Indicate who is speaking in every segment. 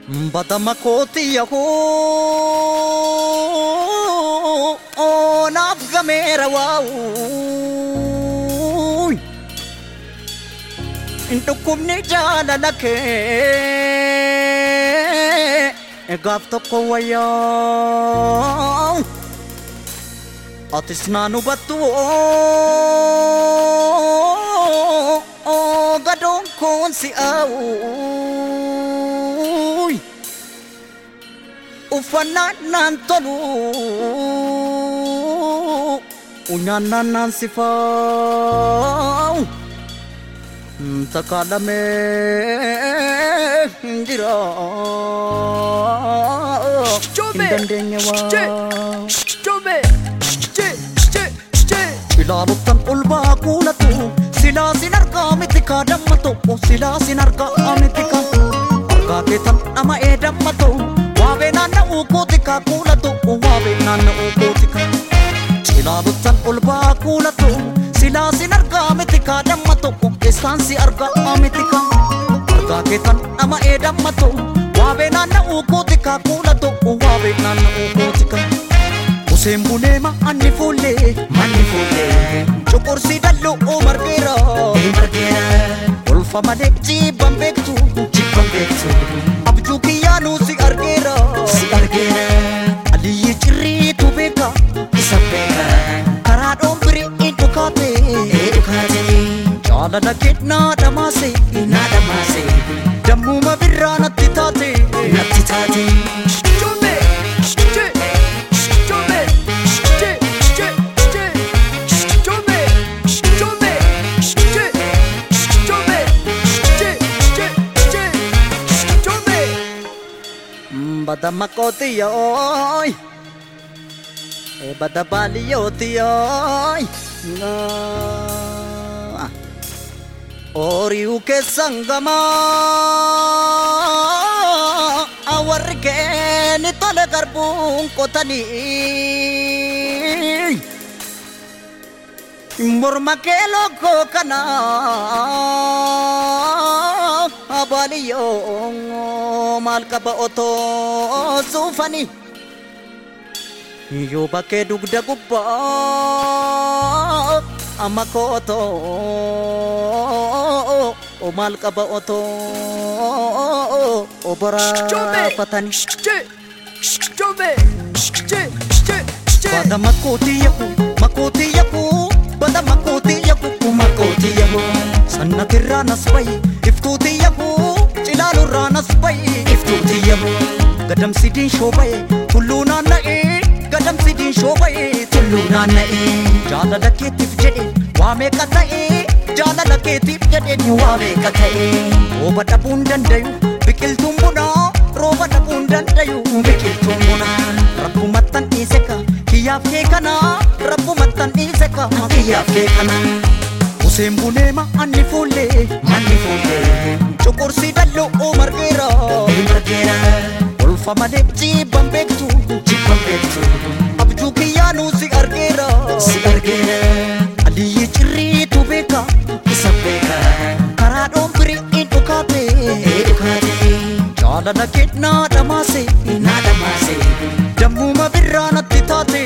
Speaker 1: Badamakoti yaho nafgamera wow intukumni jala lake gafto kowaya atisnanu batu gadon konsi au ufanan nantolu unyanan nansifau takalame jira indandenya wa ilalutan ulba kulatu sila sinarka mitika dammato sila sinarka amitika arka ketan ama edammato wabe nana ukotika kulatu wabe nana ukotika ilalutan ulba kulatu sila sinarka mitika dammato estansi arka amitika arka ketan ama edammato wabe nana ukotika kulatu wabe nana ukotika Sembunema anni fulle Chokorsi dallo o margera Ulfa male jibam bektu Abju kiyanu si argera Aliye chirri tu beka Karadon biri edukate Jala na kitna damase Jammu ma birra natitate Badamakoti yoy badabali yoti yoy Oriu ke sangama awarke ni tole garbun kotani Murma ke loko kana abaliyo malka ba oto sufani yo bake dugda gubba amako oto o malka ba oto obara patani badamakoti yaku badamakoti yaku sanna tirranas bai iftuti yaku cilalu ranas bai iftuti yaku gadam sidin shobai tulluna nae gadam sidin shobai tulluna nae jala laketif jede wame katae jala laketif jede ni wame katae roba dabun dandayu bikil tumbuna roba dabun dandayu bikil tumbuna rabbu matan iseka kiyaf ke kana rabbu matan iseka kiyaf ke kana Sembunema anni fulle Chokorsi dallo o margera Ulfa male jibam bektu Abju kiyanu si argera Aliye chirri tu beka Karadon biri edukate Jala na kitna damase Jammu ma birra natitate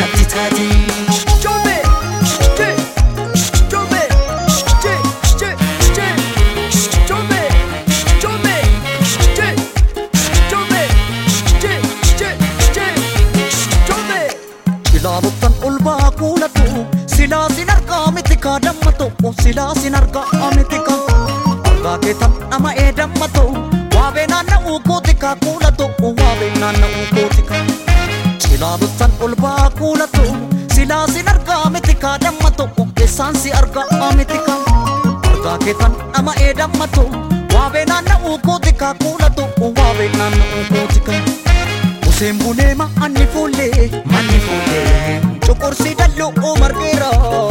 Speaker 1: Ilalutan ulba kulatu sila sinarka mitika dammato sila sinarka amitika arga ketan ama edammato wabe nana ukotika kulatu wabe nana ukotika ilalutan ulba kulatu sila sinarka mitika dammato esansi arga amitika arga ketan ama edammato wabe nana ukotika kulatu wabe nana ukotika Sembunema anni fulle Chokorsi dallo o margera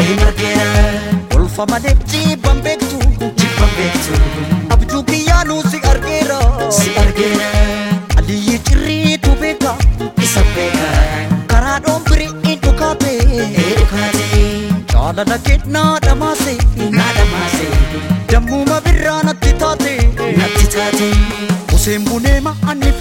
Speaker 1: Ulfa male jibam bektu Abju kiyanu si argera Aliye chirri tu beka Karadon biri edukate Jala na kitna damase Jammu ma birra natitate Seembunema anni